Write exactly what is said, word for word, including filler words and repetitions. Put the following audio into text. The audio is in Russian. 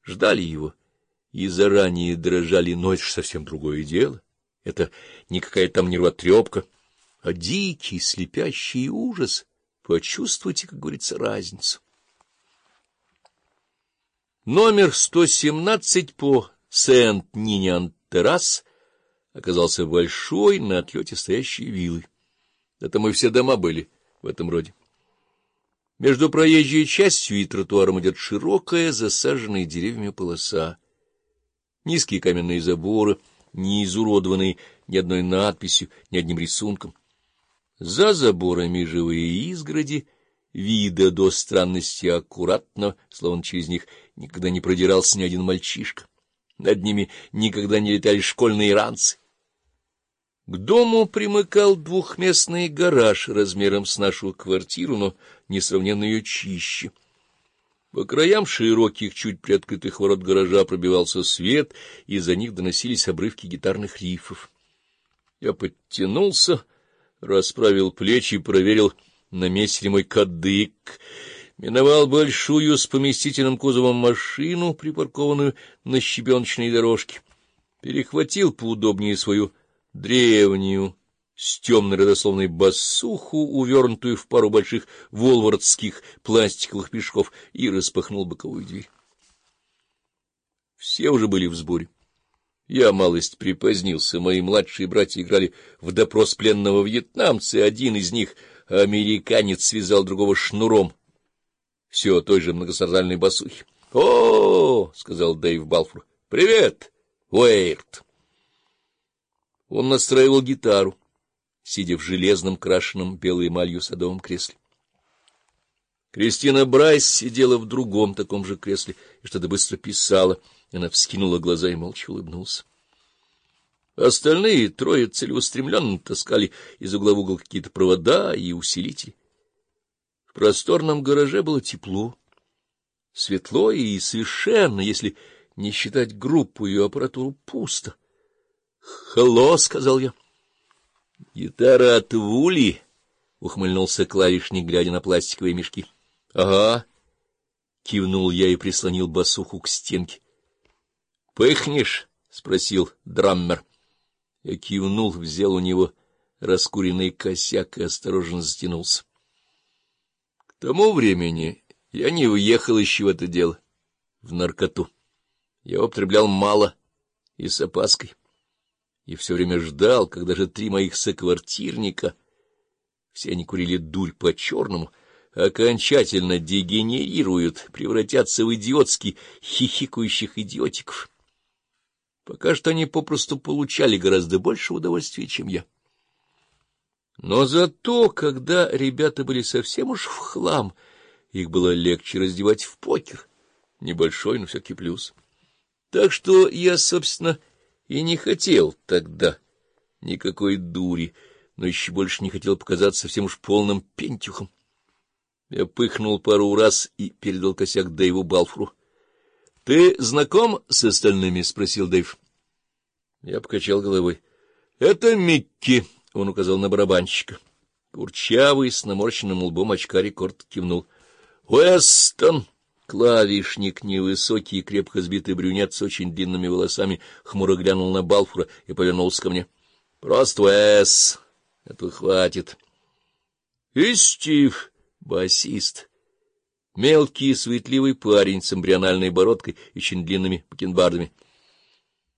ждали его и заранее дрожали, но это же совсем другое дело. Это не какая-то там нервотрепка, а дикий, слепящий ужас. Почувствуйте, как говорится, разницу. Номер сто семнадцать по Сент-Ниниан-террас оказался большой, на отлете стоящей виллой. Это мы все дома были в этом роде. Между проезжей частью и тротуаром идет широкая, засаженная деревьями полоса. Низкие каменные заборы, не изуродованные ни одной надписью, ни одним рисунком. За заборами живые изгороди, вида до странности аккуратно, словно через них никогда не продирался ни один мальчишка. Над ними никогда не летали школьные ранцы. К дому примыкал двухместный гараж размером с нашу квартиру, но несравненно ее чище. По краям широких, чуть приоткрытых ворот гаража пробивался свет, и за них доносились обрывки гитарных рифов. Я подтянулся, расправил плечи и проверил, на месте ли мой кадык. Миновал большую с поместительным кузовом машину, припаркованную на щебеночной дорожке. Перехватил поудобнее свою древнюю, с темной родословной басуху, увернутую в пару больших волвардских пластиковых мешков, и распахнул боковую дверь. Все уже были в сборе. Я малость припозднился, мои младшие братья играли в допрос пленного вьетнамца, и один из них, американец, связал другого шнуром все той же многострадальной басухи. — О, — сказал Дэйв Балфур, — привет, Уэйрт. Он настраивал гитару, сидя в железном, крашеном белой эмалью садовом кресле. Кристина Брайс сидела в другом таком же кресле и что-то быстро писала. Она вскинула глаза и молча улыбнулась. Остальные трое целеустремленно таскали из угла в угол какие-то провода и усилители. В просторном гараже было тепло, светло и совершенно, если не считать группу и аппаратуру, пусто. — Hello, — сказал я. — Гитара от Вули, — ухмыльнулся клавишник, глядя на пластиковые мешки. — Ага, — кивнул я и прислонил басуху к стенке. — Пыхнешь? — спросил драммер. Я кивнул, взял у него раскуренный косяк и осторожно затянулся. К тому времени я не уехал еще в это дело, в наркоту. Я употреблял мало и с опаской. И все время ждал, когда же три моих соквартирника, все они курили дурь по-черному, окончательно дегенерируют, превратятся в идиотски хихикающих идиотиков. Пока что они попросту получали гораздо больше удовольствия, чем я. Но зато, когда ребята были совсем уж в хлам, их было легче раздевать в покер. Небольшой, но все-таки плюс. Так что я, собственно, и не хотел тогда никакой дури, но еще больше не хотел показаться совсем уж полным пентюхом. Я пыхнул пару раз и передал косяк Дэйву Балфуру. — Ты знаком с остальными? — спросил Дэйв. Я покачал головой. — Это Микки, — он указал на барабанщика. Курчавый, с наморщенным лбом очкарик коротко кивнул. — Уэстон! Клавишник, невысокий и крепко сбитый брюнет с очень длинными волосами, хмуро глянул на Балфура и повернулся ко мне. — Просто Уэс. Этого хватит. — И Стив, басист. Мелкий, суетливый парень с эмбриональной бородкой и очень длинными бакенбардами.